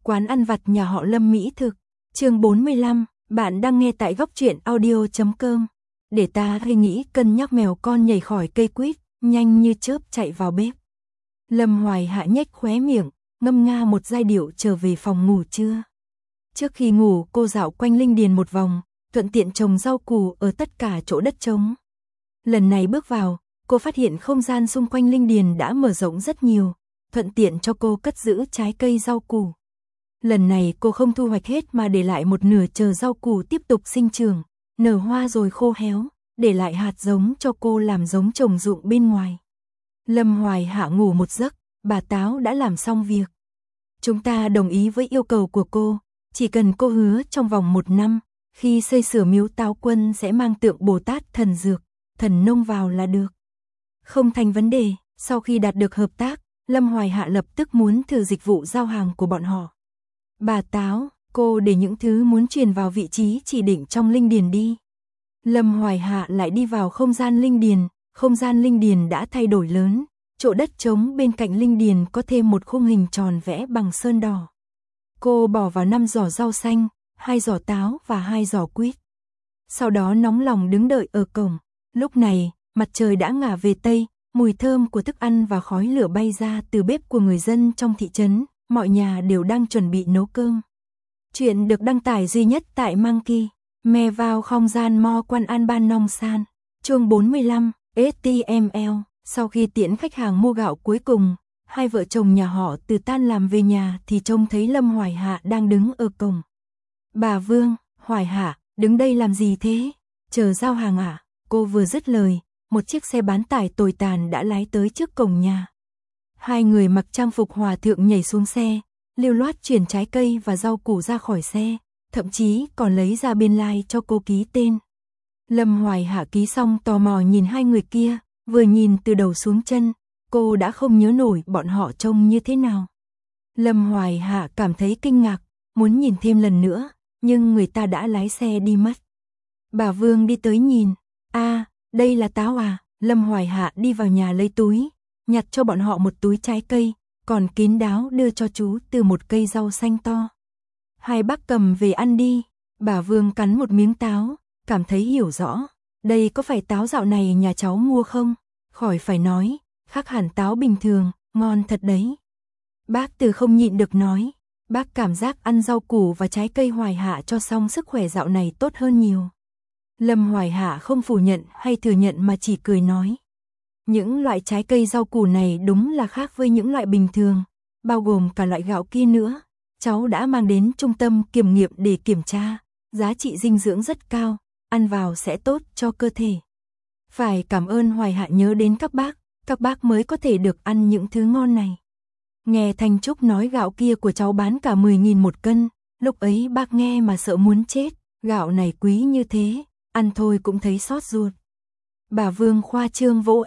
Quán ăn vặt nhà họ Lâm mỹ thực. Chương 45, bạn đang nghe tại góc truyện audio.com. Để ta hay nghĩ cân nhắc mèo con nhảy khỏi cây quýt, nhanh như chớp chạy vào bếp. Lâm Hoài Hạ nhếch khóe miệng, ngâm nga một giai điệu trở về phòng ngủ trưa. Trước khi ngủ, cô dạo quanh linh điền một vòng, thuận tiện trồng rau củ ở tất cả chỗ đất trống. Lần này bước vào, cô phát hiện không gian xung quanh linh điền đã mở rộng rất nhiều, thuận tiện cho cô cất giữ trái cây rau củ. Lần này cô không thu hoạch hết mà để lại một nửa chờ rau củ tiếp tục sinh trưởng, nở hoa rồi khô héo, để lại hạt giống cho cô làm giống trồng ruộng bên ngoài. Lâm Hoài Hạ ngủ một giấc, bà Táo đã làm xong việc. Chúng ta đồng ý với yêu cầu của cô, chỉ cần cô hứa trong vòng 1 năm, khi xây sửa miếu Táo Quân sẽ mang tượng Bồ Tát Thần Dược, Thần Nông vào là được. Không thành vấn đề, sau khi đạt được hợp tác, Lâm Hoài Hạ lập tức muốn thử dịch vụ giao hàng của bọn họ. Bà Táo, cô để những thứ muốn truyền vào vị trí chỉ định trong linh điền đi. Lâm Hoài Hạ lại đi vào không gian linh điền đã thay đổi lớn, chỗ đất trống bên cạnh linh điền có thêm một khung hình tròn vẽ bằng sơn đỏ. Cô bỏ vào 5 giỏ rau xanh, 2 giỏ táo và 2 giỏ quýt. Sau đó nóng lòng đứng đợi ở cổng. Lúc này, mặt trời đã ngả về Tây, mùi thơm của thức ăn và khói lửa bay ra từ bếp của người dân trong thị trấn, mọi nhà đều đang chuẩn bị nấu cơm. Chuyện được đăng tải duy nhất tại Monkey, me vào không gian mo quan an ban nong san. Chương 45, HTML. Sau khi tiễn khách hàng mua gạo cuối cùng, hai vợ chồng nhà họ từ tan làm về nhà thì trông thấy Lâm Hoài Hạ đang đứng ở cổng. Bà Vương, Hoài Hạ, đứng đây làm gì thế? Chờ giao hàng à? Cô vừa dứt lời, một chiếc xe bán tải tồi tàn đã lái tới trước cổng nhà. Hai người mặc trang phục hòa thượng nhảy xuống xe, lưu loát chuyển trái cây và rau củ ra khỏi xe, thậm chí còn lấy ra biên lai cho cô ký tên. Lâm Hoài Hạ ký xong tò mò nhìn hai người kia, vừa nhìn từ đầu xuống chân, cô đã không nhớ nổi bọn họ trông như thế nào. Lâm Hoài Hạ cảm thấy kinh ngạc, muốn nhìn thêm lần nữa, nhưng người ta đã lái xe đi mất. Bà Vương đi tới nhìn, đây là táo à? Lâm Hoài Hạ đi vào nhà lấy túi, nhặt cho bọn họ một túi trái cây, còn kín đáo đưa cho chú từ một cây rau xanh to. Hai bác cầm về ăn đi. Bà Vương cắn một miếng táo, cảm thấy hiểu rõ. Đây có phải táo dạo này nhà cháu mua không? Khỏi phải nói, khác hẳn táo bình thường, ngon thật đấy. Bác Từ không nhịn được nói, bác cảm giác ăn rau củ và trái cây Hoài Hạ cho xong sức khỏe dạo này tốt hơn nhiều. Lâm Hoài Hạ không phủ nhận hay thừa nhận mà chỉ cười nói. Những loại trái cây rau củ này đúng là khác với những loại bình thường, bao gồm cả loại gạo kia nữa. Cháu đã mang đến trung tâm kiểm nghiệm để kiểm tra, giá trị dinh dưỡng rất cao, ăn vào sẽ tốt cho cơ thể. Phải cảm ơn Hoài Hạ nhớ đến các bác mới có thể được ăn những thứ ngon này. Nghe Thanh Trúc nói gạo kia của cháu bán cả 10.000 một cân, lúc ấy bác nghe mà sợ muốn chết, gạo này quý như thế, ăn thôi cũng thấy xót ruột. Bà Vương khoa trương vỗ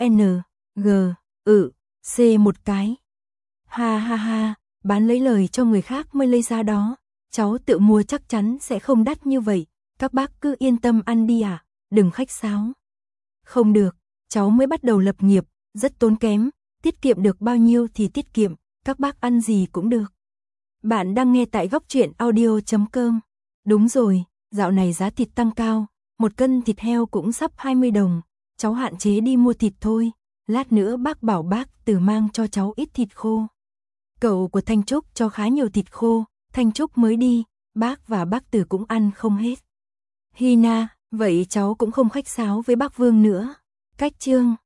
C một cái. Ha ha ha, bán lấy lời cho người khác mới lấy ra đó, cháu tự mua chắc chắn sẽ không đắt như vậy, các bác cứ yên tâm ăn đi ạ, đừng khách sáo. Không được, cháu mới bắt đầu lập nghiệp, rất tốn kém, tiết kiệm được bao nhiêu thì tiết kiệm, các bác ăn gì cũng được. Bạn đang nghe tại góc truyện audio.com. Đúng rồi, dạo này giá thịt tăng cao, 1 cân thịt heo cũng sắp 20 đồng, cháu hạn chế đi mua thịt thôi, lát nữa bác bảo bác Từ mang cho cháu ít thịt khô. Cậu của Thanh Trúc cho khá nhiều thịt khô, Thanh Trúc mới đi, bác và bác Từ cũng ăn không hết. Hina, vậy cháu cũng không khách sáo với bác Vương nữa. Cách chương